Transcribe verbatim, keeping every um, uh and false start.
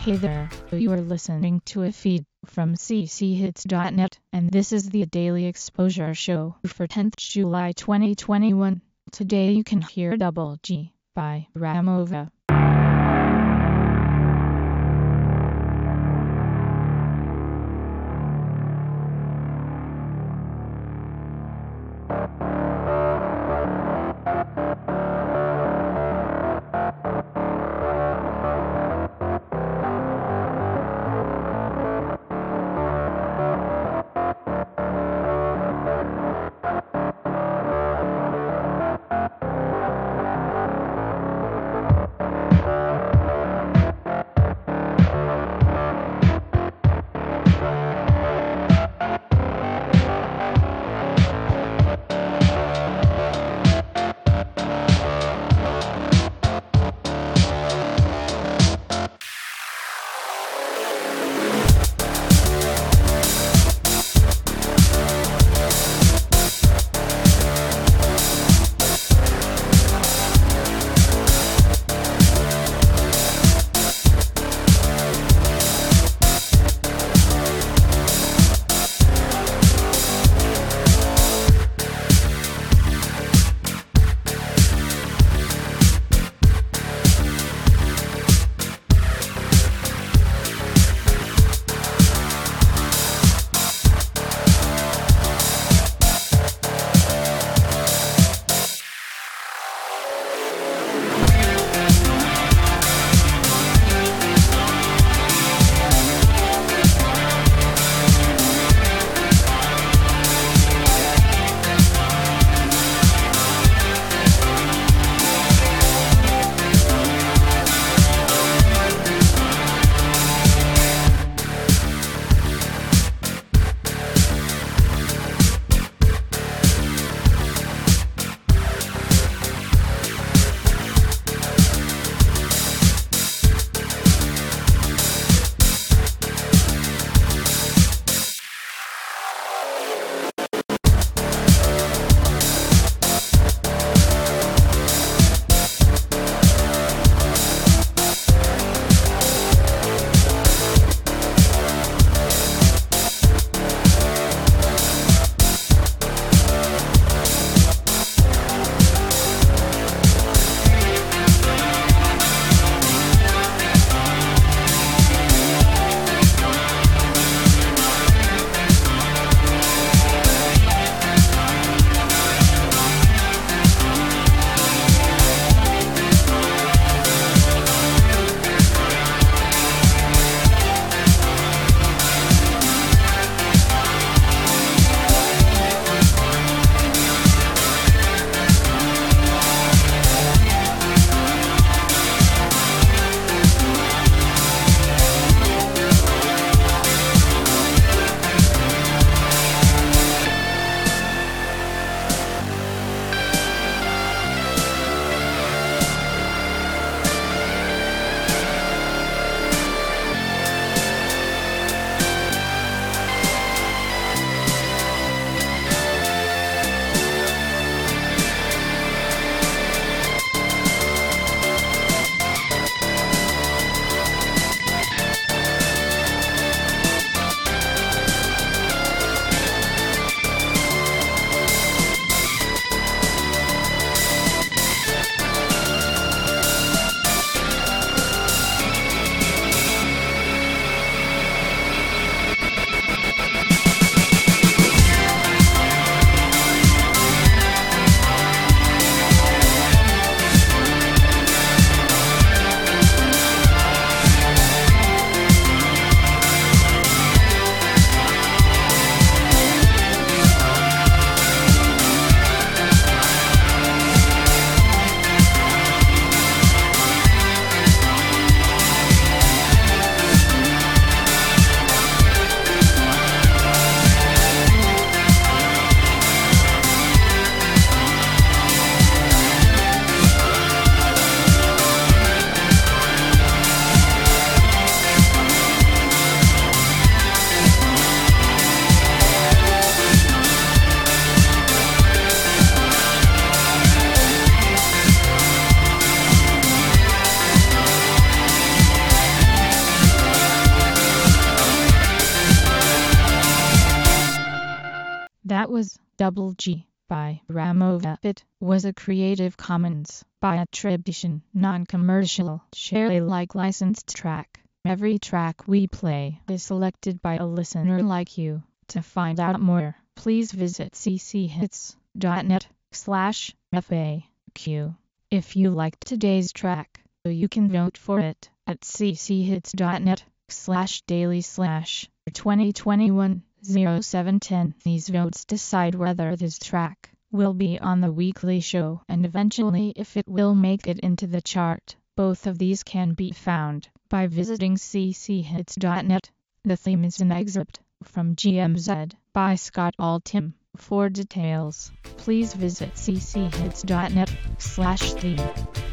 Hey there, you are listening to a feed from c c hits dot net, and this is the Daily Exposure Show for tenth July twenty twenty-one. Today you can hear Double G by Ramova. Double G by Ramova. It was a Creative Commons by attribution, non-commercial, share Alike licensed track. Every track we play is selected by a listener like you. To find out more, please visit cchits.net slash FAQ. If you liked today's track, you can vote for it at cchits.net slash daily slash twenty twenty-one oh seven ten. These votes decide whether this track will be on the weekly show and eventually if it will make it into the chart. Both of these can be found by visiting cchits.net. The theme is an excerpt from G M Z by Scott Altham. For details, please visit cchits.net slash theme.